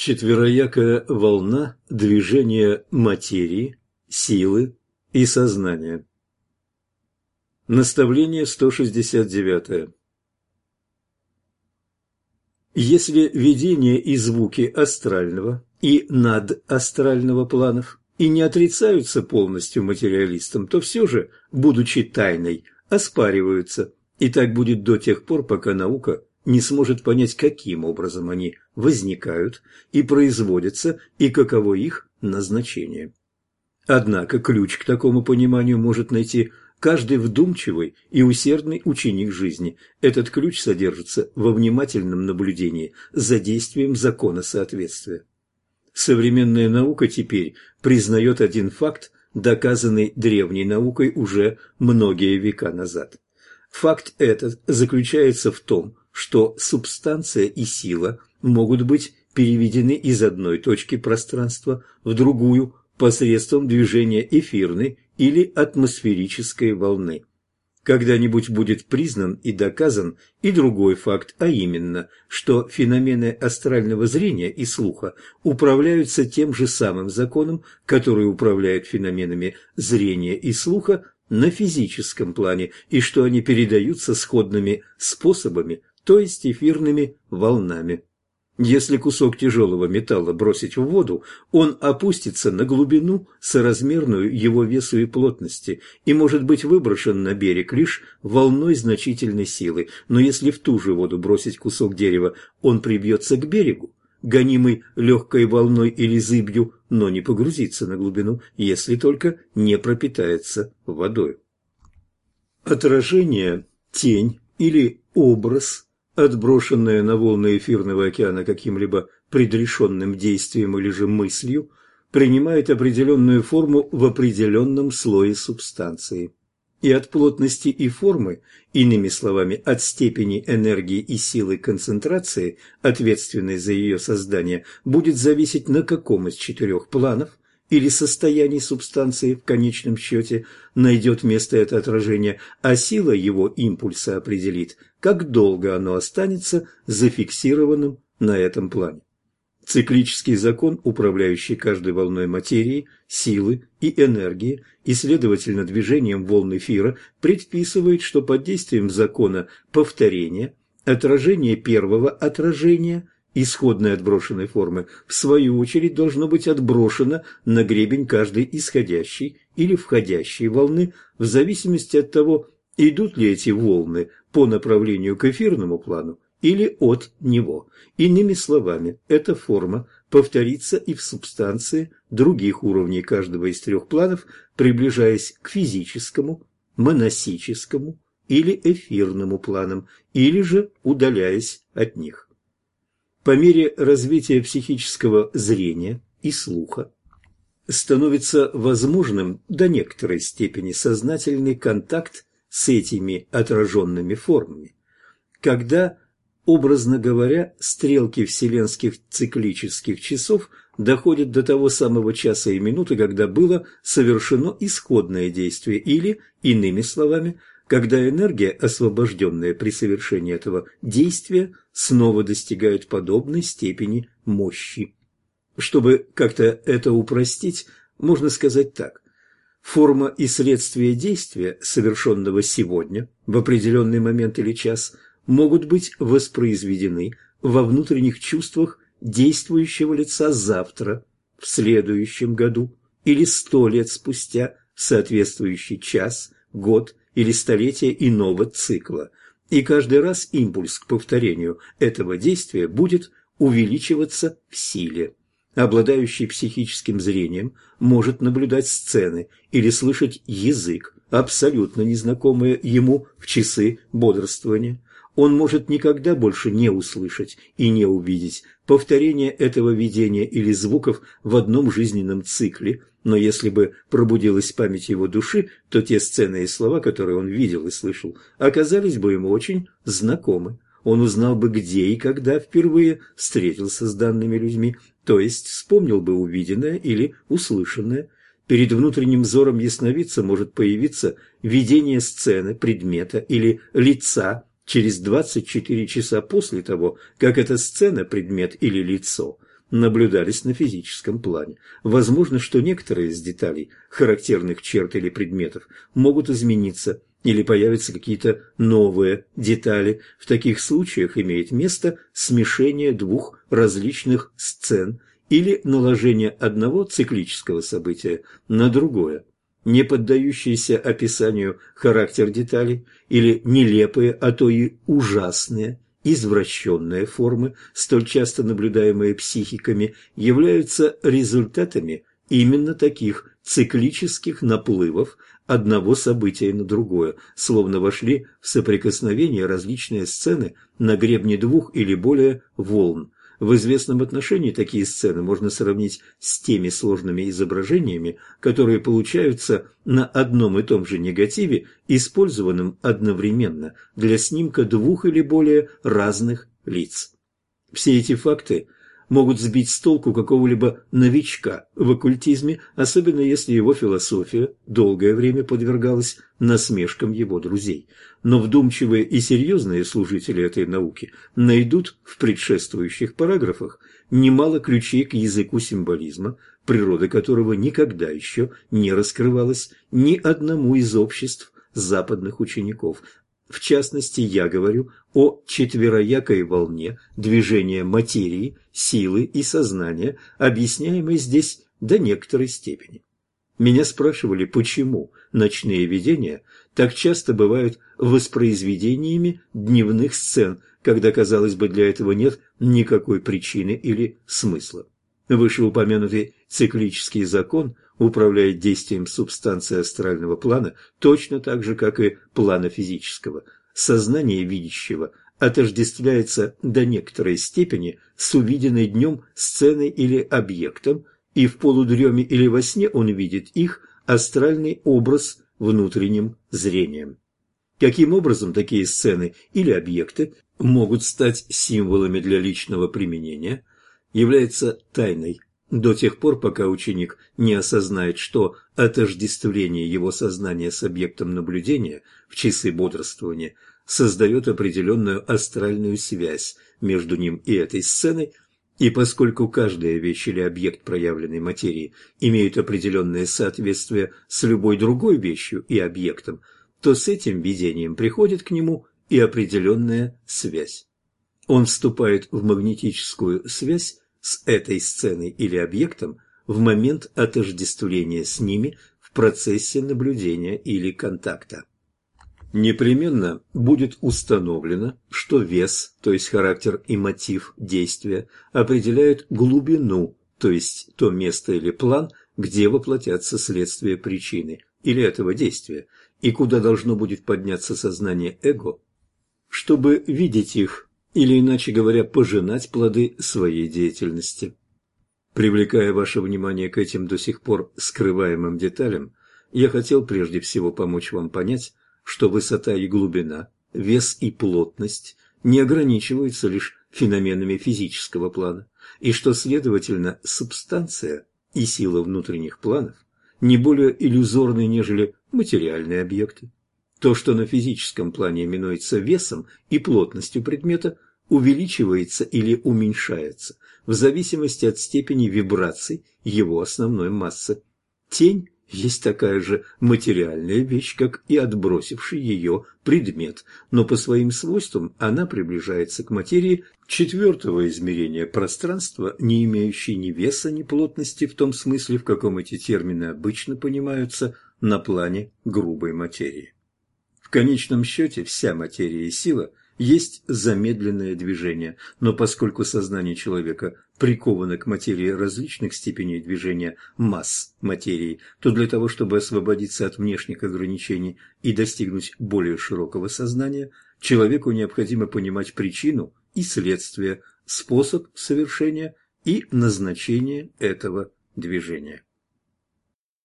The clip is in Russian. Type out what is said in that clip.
Четвероякая волна движения материи, силы и сознания. Наставление 169. Если видение и звуки астрального и надастрального планов и не отрицаются полностью материалистом, то все же, будучи тайной, оспариваются, и так будет до тех пор, пока наука не сможет понять, каким образом они возникают и производятся, и каково их назначение. Однако ключ к такому пониманию может найти каждый вдумчивый и усердный ученик жизни. Этот ключ содержится во внимательном наблюдении за действием закона соответствия. Современная наука теперь признает один факт, доказанный древней наукой уже многие века назад. Факт этот заключается в том, что субстанция и сила могут быть переведены из одной точки пространства в другую посредством движения эфирной или атмосферической волны. Когда-нибудь будет признан и доказан и другой факт, а именно, что феномены астрального зрения и слуха управляются тем же самым законом, который управляет феноменами зрения и слуха на физическом плане, и что они передаются сходными способами, то есть эфирными волнами. Если кусок тяжелого металла бросить в воду, он опустится на глубину, соразмерную его весу и плотности, и может быть выброшен на берег лишь волной значительной силы. Но если в ту же воду бросить кусок дерева, он прибьется к берегу, гонимый легкой волной или зыбью, но не погрузится на глубину, если только не пропитается водой. Отражение, тень или образ, отброшенное на волны эфирного океана каким-либо предрешенным действием или же мыслью, принимает определенную форму в определенном слое субстанции. И от плотности и формы, иными словами, от степени энергии и силы концентрации, ответственной за ее создание, будет зависеть, на каком из четырех планов или состояний субстанции в конечном счете найдет место это отражение, а сила его импульса определит, как долго оно останется зафиксированным на этом плане. Циклический закон, управляющий каждой волной материи, силы и энергии, и, следовательно, движением волн эфира, предписывает, что под действием закона повторения отражение первого отражения исходной отброшенной формы, в свою очередь, должно быть отброшено на гребень каждой исходящей или входящей волны, в зависимости от того, идут ли эти волны по направлению к эфирному плану или от него. Иными словами, эта форма повторится и в субстанции других уровней каждого из трех планов, приближаясь к физическому, моносическому или эфирному планам, или же удаляясь от них. По мере развития психического зрения и слуха становится возможным до некоторой степени сознательный контакт с этими отраженными формами. Когда, образно говоря, стрелки вселенских циклических часов доходят до того самого часа и минуты, когда было совершено исходное действие, или, иными словами, когда энергия, освобожденная при совершении этого действия, снова достигает подобной степени мощи. Чтобы как-то это упростить, можно сказать так. Форма и следствие действия, совершенного сегодня, в определенный момент или час, могут быть воспроизведены во внутренних чувствах действующего лица завтра, в следующем году или 100 лет спустя, в соответствующий час, год или столетие иного цикла. И каждый раз импульс к повторению этого действия будет увеличиваться в силе. Обладающий психическим зрением может наблюдать сцены или слышать язык, абсолютно незнакомые ему в часы бодрствования. Он может никогда больше не услышать и не увидеть повторение этого видения или звуков в одном жизненном цикле, но если бы пробудилась память его души, то те сцены и слова, которые он видел и слышал, оказались бы ему очень знакомы. Он узнал бы, где и когда впервые встретился с данными людьми, то есть вспомнил бы увиденное или услышанное. Перед внутренним взором ясновидца может появиться видение сцены, предмета или лица через 24 часа после того, как эта сцена, предмет или лицо наблюдались на физическом плане. Возможно, что некоторые из деталей, характерных черт или предметов, могут измениться, или появятся какие-то новые детали. В таких случаях имеет место смешение двух различных сцен или наложение одного циклического события на другое. Не поддающийся описанию характер деталей или нелепые, а то и ужасные, извращенные формы, столь часто наблюдаемые психиками, являются результатами именно таких циклических наплывов одного события на другое, словно вошли в соприкосновение различные сцены на гребне двух или более волн. В известном отношении такие сцены можно сравнить с теми сложными изображениями, которые получаются на одном и том же негативе, использованном одновременно для снимка двух или более разных лиц. Все эти факты могут сбить с толку какого-либо новичка в оккультизме, особенно если его философия долгое время подвергалась насмешкам его друзей. Но вдумчивые и серьезные служители этой науки найдут в предшествующих параграфах немало ключей к языку символизма, природа которого никогда еще не раскрывалась ни одному из обществ западных учеников. В частности, я говорю о четвероякой волне движения материи, силы и сознания, объясняемой здесь до некоторой степени. Меня спрашивали, почему ночные видения так часто бывают воспроизведениями дневных сцен, когда, казалось бы, для этого нет никакой причины или смысла. Вышеупомянутый циклический закон управляет действием субстанции астрального плана точно так же, как и плана физического. Сознание видящего отождествляется до некоторой степени с увиденной днем сценой или объектом, и в полудреме или во сне он видит их астральный образ внутренним зрением. Каким образом такие сцены или объекты могут стать символами для личного применения, является тайной до тех пор, пока ученик не осознает, что отождествление его сознания с объектом наблюдения в часы бодрствования создает определенную астральную связь между ним и этой сценой, и поскольку каждая вещь или объект проявленной материи имеет определенное соответствие с любой другой вещью и объектом, то с этим видением приходит к нему и определенная связь. Он вступает в магнетическую связь с этой сценой или объектом в момент отождествления с ними в процессе наблюдения или контакта. Непременно будет установлено, что вес, то есть характер и мотив действия, определяют глубину, то есть то место или план, где воплотятся следствия причины или этого действия, и куда должно будет подняться сознание эго, чтобы видеть их, или, иначе говоря, пожинать плоды своей деятельности. Привлекая ваше внимание к этим до сих пор скрываемым деталям, я хотел прежде всего помочь вам понять, что высота и глубина, вес и плотность не ограничиваются лишь феноменами физического плана, и что, следовательно, субстанция и сила внутренних планов не более иллюзорны, нежели материальные объекты. То, что на физическом плане именуется весом и плотностью предмета, увеличивается или уменьшается в зависимости от степени вибраций его основной массы. Тень есть такая же материальная вещь, как и отбросивший ее предмет, но по своим свойствам она приближается к материи четвертого измерения пространства, не имеющей ни веса, ни плотности в том смысле, в каком эти термины обычно понимаются на плане грубой материи. В конечном счете вся материя и сила есть замедленное движение, но поскольку сознание человека приковано к материи различных степеней движения масс материи, то для того, чтобы освободиться от внешних ограничений и достигнуть более широкого сознания, человеку необходимо понимать причину и следствие, способ совершения и назначение этого движения.